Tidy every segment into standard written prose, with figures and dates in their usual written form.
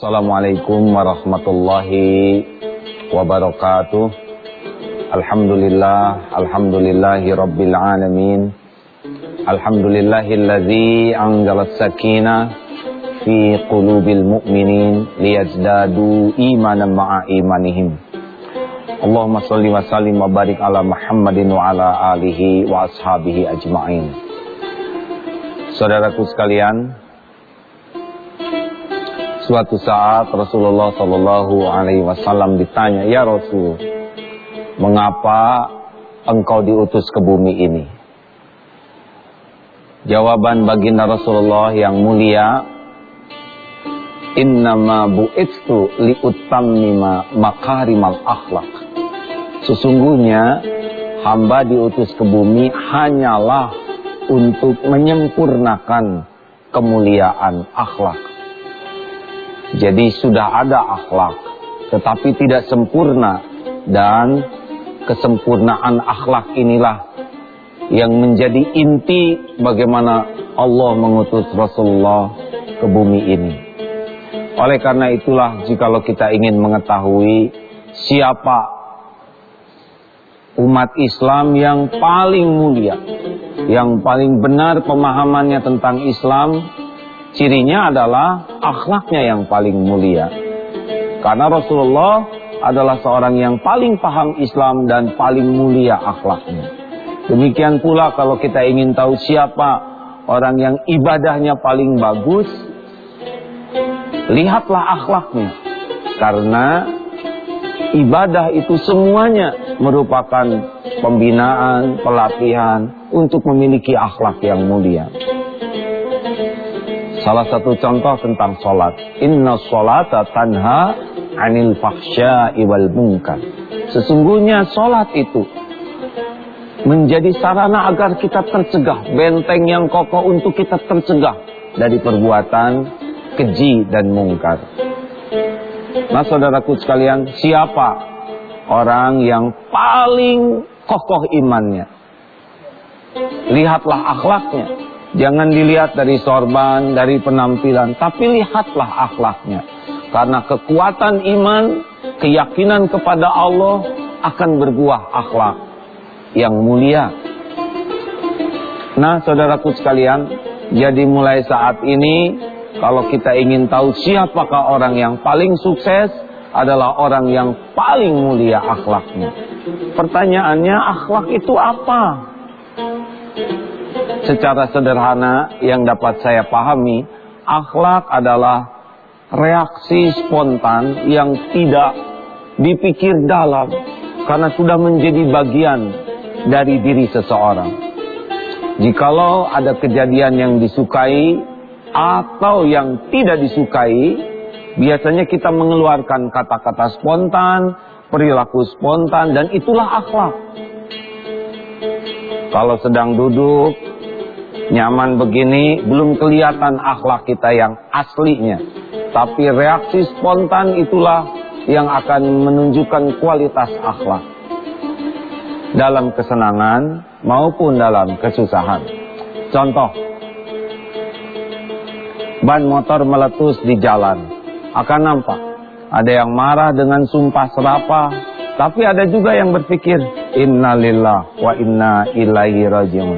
Assalamualaikum warahmatullahi wabarakatuh. Alhamdulillahi rabbil alamin. Alhamdulillahilladzi anzalas sakinah fi qulubil mu'minin liyazdadu imanan ma'a imanihim. Allahumma sholli wa sallim wa barik ala Muhammadin wa ala alihi wa ashabihi ajma'in. Saudaraku sekalian, suatu saat Rasulullah Shallallahu Alaihi Wasallam ditanya, ya Rasul, mengapa engkau diutus ke bumi ini? Jawaban baginda Rasulullah yang mulia, innama bu'itstu liutammima makarimal akhlak. Sesungguhnya hamba diutus ke bumi hanyalah untuk menyempurnakan kemuliaan akhlak. Jadi sudah ada akhlak, tetapi tidak sempurna, dan kesempurnaan akhlak inilah yang menjadi inti bagaimana Allah mengutus Rasulullah ke bumi ini. Oleh karena itulah, jikalau kita ingin mengetahui siapa umat Islam yang paling mulia, yang paling benar pemahamannya tentang Islam, cirinya adalah akhlaknya yang paling mulia. Karena Rasulullah adalah seorang yang paling paham Islam dan paling mulia akhlaknya. Demikian pula kalau kita ingin tahu siapa orang yang ibadahnya paling bagus, lihatlah akhlaknya. Karena ibadah itu semuanya merupakan pembinaan, pelatihan untuk memiliki akhlak yang mulia. Salah satu contoh tentang sholat. Inna sholata tanha anil fahsya'i wal munkar. Sesungguhnya sholat itu menjadi sarana agar kita tercegah, benteng yang kokoh untuk kita tercegah dari perbuatan keji dan mungkar. Nah, saudaraku sekalian, siapa orang yang paling kokoh imannya? Lihatlah akhlaknya. Jangan dilihat dari sorban, dari penampilan, tapi lihatlah akhlaknya. Karena kekuatan iman, keyakinan kepada Allah akan berbuah akhlak yang mulia. Nah, saudaraku sekalian, jadi mulai saat ini, kalau kita ingin tahu siapakah orang yang paling sukses, adalah orang yang paling mulia akhlaknya. Pertanyaannya, akhlak itu apa? Secara sederhana yang dapat saya pahami, akhlak adalah reaksi spontan yang tidak dipikir dalam, karena sudah menjadi bagian dari diri seseorang. Jikalau ada kejadian yang disukai atau yang tidak disukai, biasanya kita mengeluarkan kata-kata spontan, perilaku spontan, dan itulah akhlak. Kalau sedang duduk nyaman begini, belum kelihatan akhlak kita yang aslinya. Tapi reaksi spontan itulah yang akan menunjukkan kualitas akhlak. Dalam kesenangan maupun dalam kesusahan. Contoh, ban motor meletus di jalan. Akan nampak ada yang marah dengan sumpah serapah, tapi ada juga yang berpikir, innalillah wa inna ilaihi rajiun.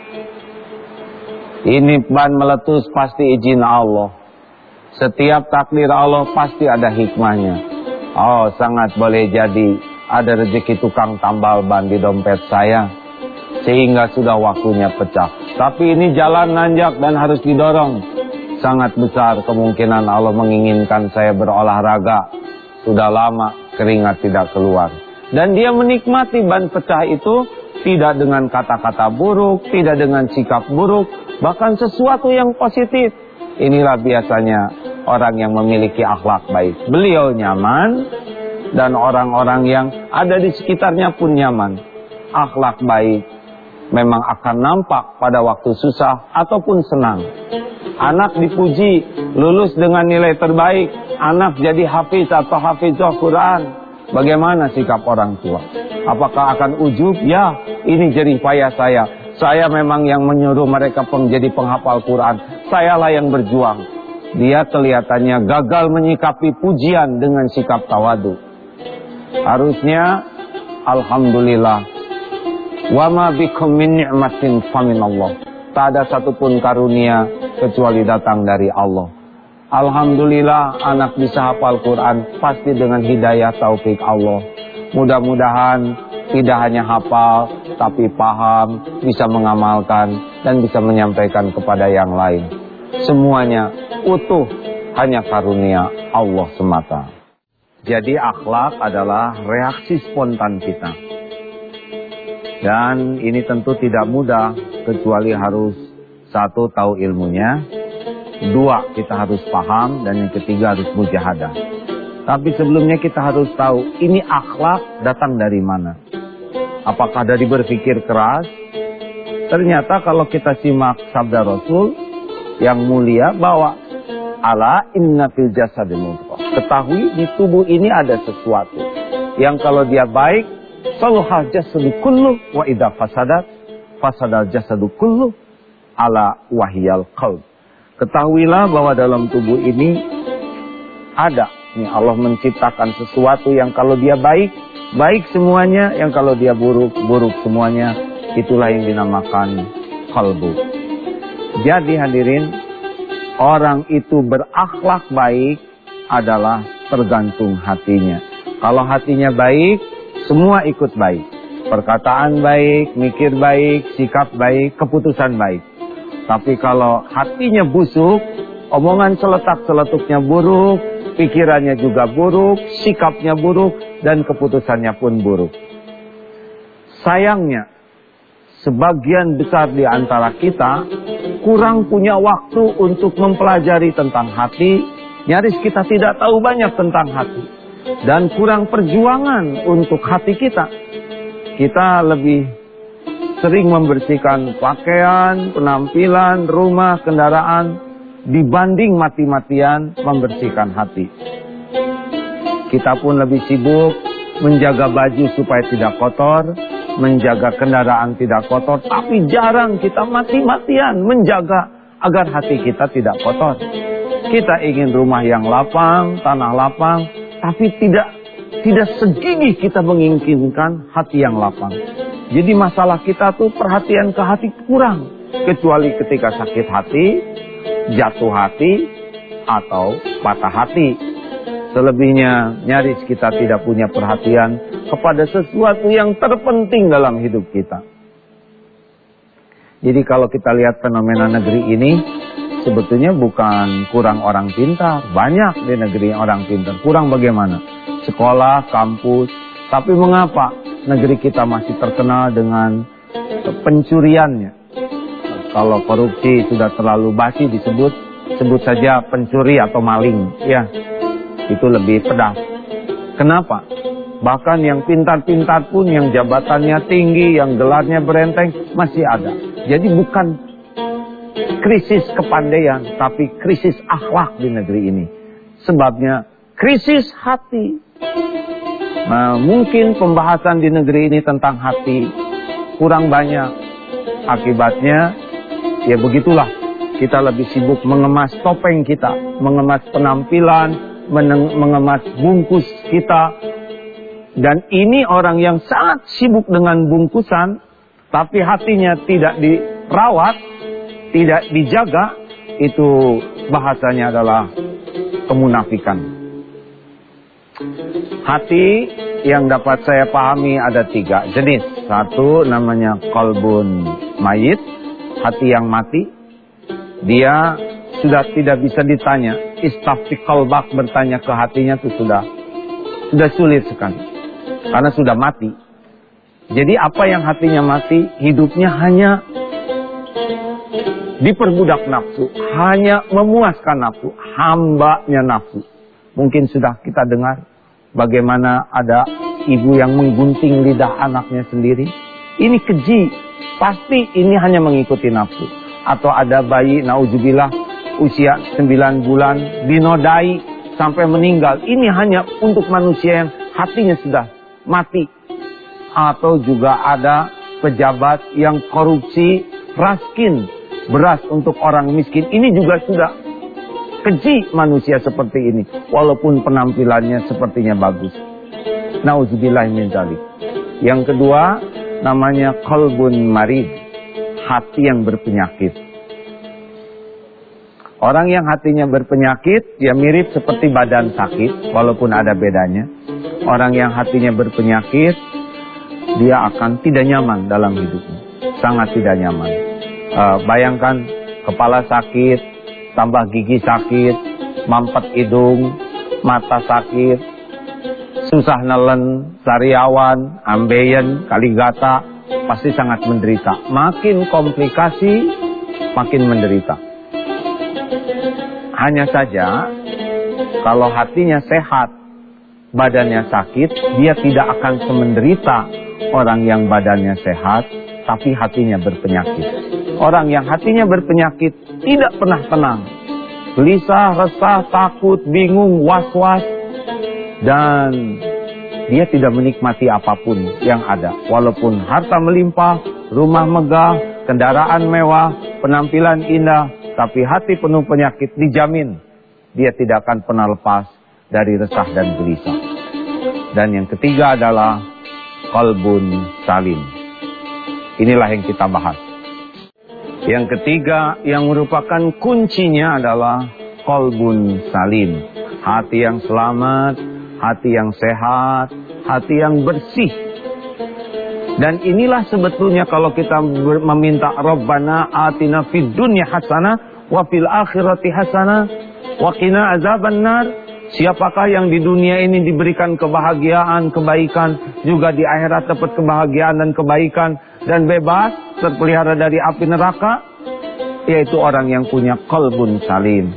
Ini ban meletus pasti izin Allah. Setiap takdir Allah pasti ada hikmahnya. Oh, sangat boleh jadi ada rezeki tukang tambal ban di dompet saya, sehingga sudah waktunya pecah. Tapi ini jalan nanjak dan harus didorong. Sangat besar kemungkinan Allah menginginkan saya berolahraga. Sudah lama keringat tidak keluar. Dan dia menikmati ban pecah itu tidak dengan kata-kata buruk, tidak dengan sikap buruk, bahkan sesuatu yang positif. Inilah biasanya orang yang memiliki akhlak baik. Beliau nyaman, dan orang-orang yang ada di sekitarnya pun nyaman. Akhlak baik memang akan nampak pada waktu susah ataupun senang. Anak dipuji, lulus dengan nilai terbaik, anak jadi hafiz atau hafizah Quran. Bagaimana sikap orang tua? Apakah akan ujub? Ya, ini jerih payah saya. Saya memang yang menyuruh mereka menjadi penghafal Quran. Sayalah yang berjuang. Dia kelihatannya gagal menyikapi pujian dengan sikap tawadu. Harusnya alhamdulillah. Wa ma bikum min ni'matin faminallah. Tak ada satupun karunia kecuali datang dari Allah. Alhamdulillah anak bisa hafal Quran pasti dengan hidayah taufik Allah. Mudah-mudahan tidak hanya hafal tapi paham, bisa mengamalkan dan bisa menyampaikan kepada yang lain. Semuanya utuh hanya karunia Allah semata. Jadi akhlak adalah reaksi spontan kita. Dan ini tentu tidak mudah, kecuali harus satu, tahu ilmunya. Dua, kita harus paham. Dan yang ketiga harus mujahadah. Tapi sebelumnya kita harus tahu, ini akhlak datang dari mana? Apakah dari berpikir keras? Ternyata kalau kita simak sabda Rasul yang mulia bahwa ala inna fil jasadil mudghah. Ketahui di tubuh ini ada sesuatu yang kalau dia baik, saluhal jasadu kullu wa idza fasadal jasadu kullu ala wahyal qalb. Ketahuilah bahwa dalam tubuh ini ada nih, Allah menciptakan sesuatu yang kalau dia baik, baik semuanya, yang kalau dia buruk, buruk semuanya. Itulah yang dinamakan qalbu. Jadi hadirin, orang itu berakhlak baik adalah tergantung hatinya. Kalau hatinya baik, semua ikut baik. Perkataan baik, mikir baik, sikap baik, keputusan baik. Tapi kalau hatinya busuk, omongan seletak-seletuknya buruk, pikirannya juga buruk, sikapnya buruk, dan keputusannya pun buruk. Sayangnya, sebagian besar di antara kita kurang punya waktu untuk mempelajari tentang hati. Nyaris kita tidak tahu banyak tentang hati. Dan kurang perjuangan untuk hati kita. Kita lebih sering membersihkan pakaian, penampilan, rumah, kendaraan, dibanding mati-matian membersihkan hati. Kita pun lebih sibuk menjaga baju supaya tidak kotor, menjaga kendaraan tidak kotor, tapi jarang kita mati-matian menjaga agar hati kita tidak kotor. Kita ingin rumah yang lapang, tanah lapang, tapi tidak segigih kita menginginkan hati yang lapang. Jadi masalah kita tuh perhatian ke hati kurang, kecuali ketika sakit hati, jatuh hati, atau patah hati. Selebihnya nyaris kita tidak punya perhatian kepada sesuatu yang terpenting dalam hidup kita. Jadi kalau kita lihat fenomena negeri ini, sebetulnya bukan kurang orang pintar. Banyak di negeri orang pintar. Kurang bagaimana? Sekolah, kampus. Tapi mengapa negeri kita masih terkenal dengan pencuriannya? Kalau korupsi sudah terlalu basi sebut saja pencuri atau maling. Ya, itu lebih pedas. Kenapa? Bahkan yang pintar-pintar pun, yang jabatannya tinggi, yang gelarnya berenteng, masih ada. Jadi bukan krisis kepandaian, tapi krisis akhlak di negeri ini. Sebabnya krisis hati. Nah, mungkin pembahasan di negeri ini tentang hati kurang banyak. Akibatnya, ya begitulah. Kita lebih sibuk mengemas topeng kita, mengemas penampilan, mengemas bungkus kita. Dan ini orang yang sangat sibuk dengan bungkusan, tapi hatinya tidak dirawat, tidak dijaga, itu bahasanya adalah kemunafikan. Hati yang dapat saya pahami ada 3 jenis. Satu namanya qalbun mayit, hati yang mati. Dia sudah tidak bisa ditanya. Istafti qalbak, bertanya ke hatinya itu sudah sulit sekali. Karena sudah mati. Jadi apa yang hatinya mati, hidupnya hanya diperbudak nafsu, hanya memuaskan nafsu, hambanya nafsu. Mungkin sudah kita dengar bagaimana ada ibu yang menggunting lidah anaknya sendiri. Ini keji, pasti ini hanya mengikuti nafsu. Atau ada bayi, nauzubillah, usia 9 bulan, dinodai sampai meninggal. Ini hanya untuk manusia yang hatinya sudah mati. Atau juga ada pejabat yang korupsi, raskin beras untuk orang miskin. Ini juga sudah keji manusia seperti ini, walaupun penampilannya sepertinya bagus. Nauzubillah min dzalik. Yang kedua, namanya qalbun marid, hati yang berpenyakit. Orang yang hatinya berpenyakit, dia mirip seperti badan sakit, walaupun ada bedanya. Orang yang hatinya berpenyakit, dia akan tidak nyaman dalam hidupnya. Sangat tidak nyaman. Bayangkan, kepala sakit, tambah gigi sakit, mampet hidung, mata sakit, susah nelen, sariawan, ambeien, kaligata, pasti sangat menderita. Makin komplikasi, makin menderita. Hanya saja, kalau hatinya sehat, badannya sakit, dia tidak akan semenderita orang yang badannya sehat, tapi hatinya berpenyakit. Orang yang hatinya berpenyakit tidak pernah tenang. Gelisah, resah, takut, bingung, was-was. Dan dia tidak menikmati apapun yang ada. Walaupun harta melimpah, rumah megah, kendaraan mewah, penampilan indah, tapi hati penuh penyakit, dijamin dia tidak akan pernah lepas dari resah dan gelisah. Dan yang ketiga adalah qalbun salim. Inilah yang kita bahas. Yang ketiga yang merupakan kuncinya adalah qalbun salim. Hati yang selamat, hati yang sehat, hati yang bersih. Dan inilah sebetulnya kalau kita meminta Rabbana atina fid dunya hasanah wa fil akhirati hasanah wa qina azabannar. Siapakah yang di dunia ini diberikan kebahagiaan, kebaikan, juga di akhirat dapat kebahagiaan dan kebaikan dan bebas terpelihara dari api neraka? Yaitu orang yang punya qalbun salim.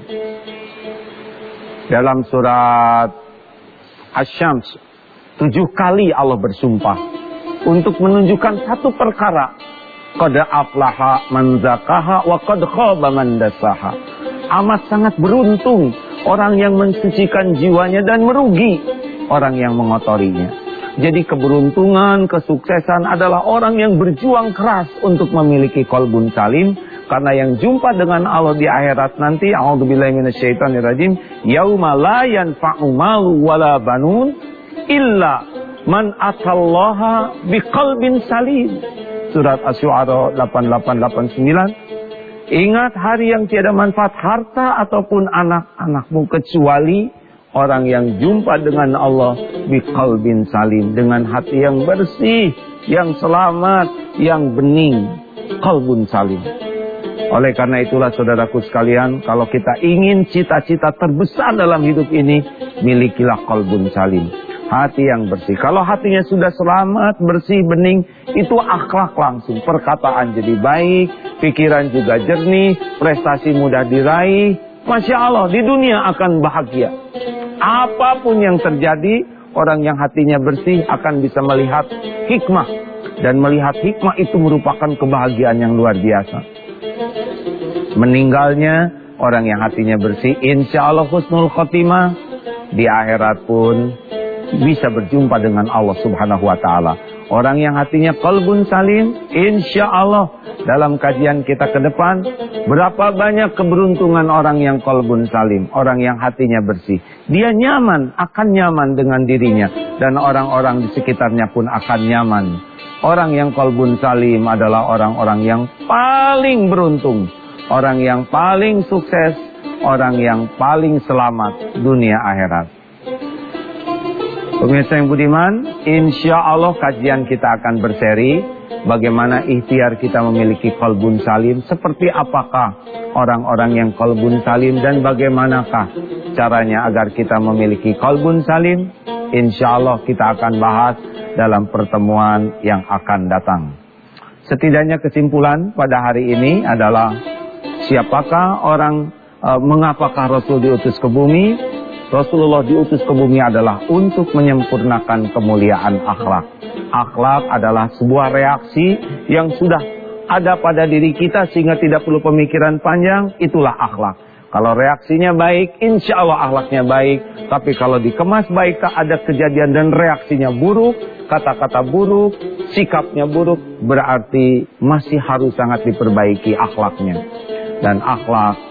Dalam surat Asy-Syams 7 kali Allah bersumpah untuk menunjukkan satu perkara. Qad aflaha man zakaha wa qad khaba man dassaha. Amat sangat beruntung orang yang mensucikan jiwanya dan merugi orang yang mengotorinya. Jadi keberuntungan, kesuksesan adalah orang yang berjuang keras untuk memiliki qalbun salim. Karena yang jumpa dengan Allah di akhirat nanti, a'udzubillahi minasyaitonirrajim, yauma la yanfa'u malu wala banun illa man atallaha biqalbin salim. Surat Asy-Syu'ara 8889. Ingat hari yang tiada manfaat harta ataupun anak-anakmu kecuali orang yang jumpa dengan Allah biqalbin salim, dengan hati yang bersih, yang selamat, yang bening, qalbun salim. Oleh karena itulah saudaraku sekalian, kalau kita ingin cita-cita terbesar dalam hidup ini, milikilah qalbun salim, hati yang bersih. Kalau hatinya sudah selamat, bersih, bening, itu akhlak langsung, perkataan jadi baik, pikiran juga jernih, prestasi mudah diraih. Masya Allah, di dunia akan bahagia. Apapun yang terjadi, orang yang hatinya bersih akan bisa melihat hikmah. Dan melihat hikmah itu merupakan kebahagiaan yang luar biasa. Meninggalnya orang yang hatinya bersih, insya Allah husnul khotimah, di akhirat pun bisa berjumpa dengan Allah Subhanahu wa Ta'ala. Orang yang hatinya qalbun salim, insya Allah dalam kajian kita ke depan, berapa banyak keberuntungan orang yang qalbun salim, orang yang hatinya bersih. Dia nyaman, akan nyaman dengan dirinya, dan orang-orang di sekitarnya pun akan nyaman. Orang yang qalbun salim adalah orang-orang yang paling beruntung, orang yang paling sukses, orang yang paling selamat dunia akhirat. Pemirsa yang budiman, insya Allah kajian kita akan berseri bagaimana ikhtiar kita memiliki qalbun salim, seperti apakah orang-orang yang qalbun salim dan bagaimanakah caranya agar kita memiliki qalbun salim. Insya Allah kita akan bahas dalam pertemuan yang akan datang. Setidaknya kesimpulan pada hari ini adalah siapakah orang, mengapakah Rasul diutus ke bumi? Rasulullah diutus ke bumi adalah untuk menyempurnakan kemuliaan akhlak. Akhlak adalah sebuah reaksi yang sudah ada pada diri kita sehingga tidak perlu pemikiran panjang, itulah akhlak. Kalau reaksinya baik, insya Allah akhlaknya baik. Tapi kalau dikemas baik, tak ada kejadian dan reaksinya buruk, kata-kata buruk, sikapnya buruk, berarti masih harus sangat diperbaiki akhlaknya. Dan akhlak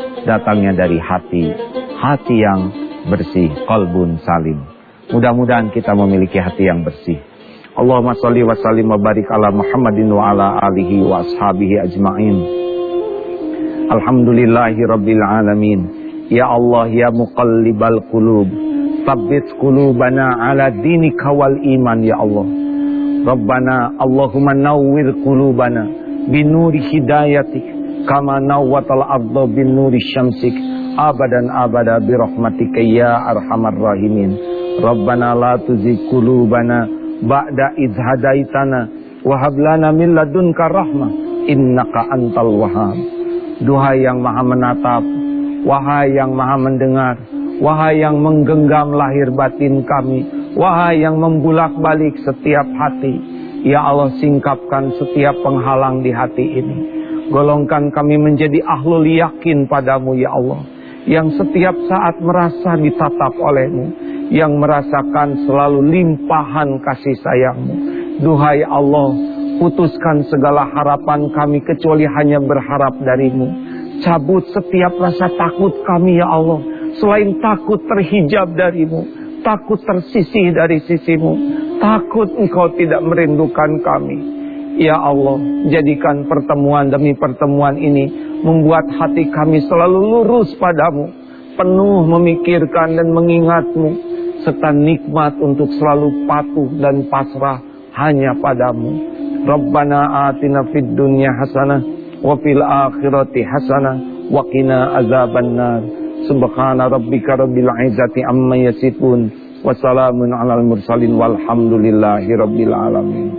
datangnya dari hati yang bersih, qalbun salim. Mudah-mudahan kita memiliki hati yang bersih. Allahumma sholli wa sallim wa barik ala Muhammadin wa ala alihi wa ashabihi ajma'in. Alhamdulillahi rabbil alamin. Ya Allah ya muqallibal qulub, tsabbit qulubana ala dinika wal iman ya Allah. Rabbana Allahumma nawwir qulubana binuri hidayatik kama nawwatal arda binuri syamsik abadan abada birahmatika ya arhamar rahimin. Rabbana la tuzigh qulubana ba'da idh hadaitana wa hab lana min ladunka rahmah innaka antal wahhab. Duhai yang maha menatap, wahai yang maha mendengar, wahai yang menggenggam lahir batin kami, wahai yang membulak-balik setiap hati, ya Allah, singkapkan setiap penghalang di hati ini. Golongkan kami menjadi ahlul yakin padamu ya Allah, yang setiap saat merasa ditatap olehmu, yang merasakan selalu limpahan kasih sayangmu. Duhai Allah, putuskan segala harapan kami kecuali hanya berharap darimu. Cabut setiap rasa takut kami ya Allah, selain takut terhijab darimu, takut tersisih dari sisimu, takut engkau tidak merindukan kami. Ya Allah, jadikan pertemuan demi pertemuan ini membuat hati kami selalu lurus padamu, penuh memikirkan dan mengingatmu, serta nikmat untuk selalu patuh dan pasrah hanya padamu. Rabbana atina fid dunya hasanah wa fil akhirati hasanah wa qina azabannar. Subhana rabbika rabbil izzati amma yasifun wa salamun alal mursalin walhamdulillahi rabbil alamin.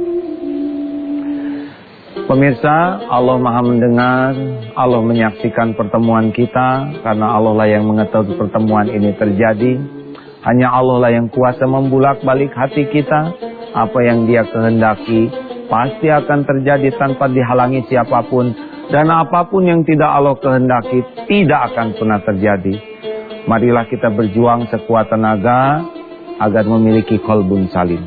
Pemirsa, Allah Maha mendengar, Allah menyaksikan pertemuan kita, karena Allah lah yang mengetahui pertemuan ini terjadi. Hanya Allah lah yang kuasa membulak-balik hati kita. Apa yang Dia kehendaki pasti akan terjadi tanpa dihalangi siapapun, dan apapun yang tidak Allah kehendaki tidak akan pernah terjadi. Marilah kita berjuang sekuat tenaga agar memiliki qalbun salim.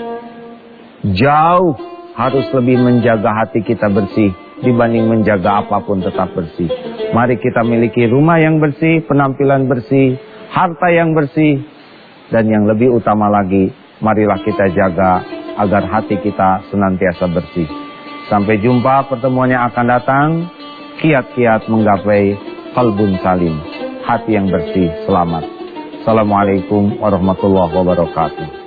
Jauh harus lebih menjaga hati kita bersih dibanding menjaga apapun tetap bersih. Mari kita miliki rumah yang bersih, penampilan bersih, harta yang bersih, dan yang lebih utama lagi, marilah kita jaga agar hati kita senantiasa bersih. Sampai jumpa pertemuan yang akan datang. Kiat-kiat menggapai qalbun salim, hati yang bersih. Selamat. Assalamualaikum warahmatullahi wabarakatuh.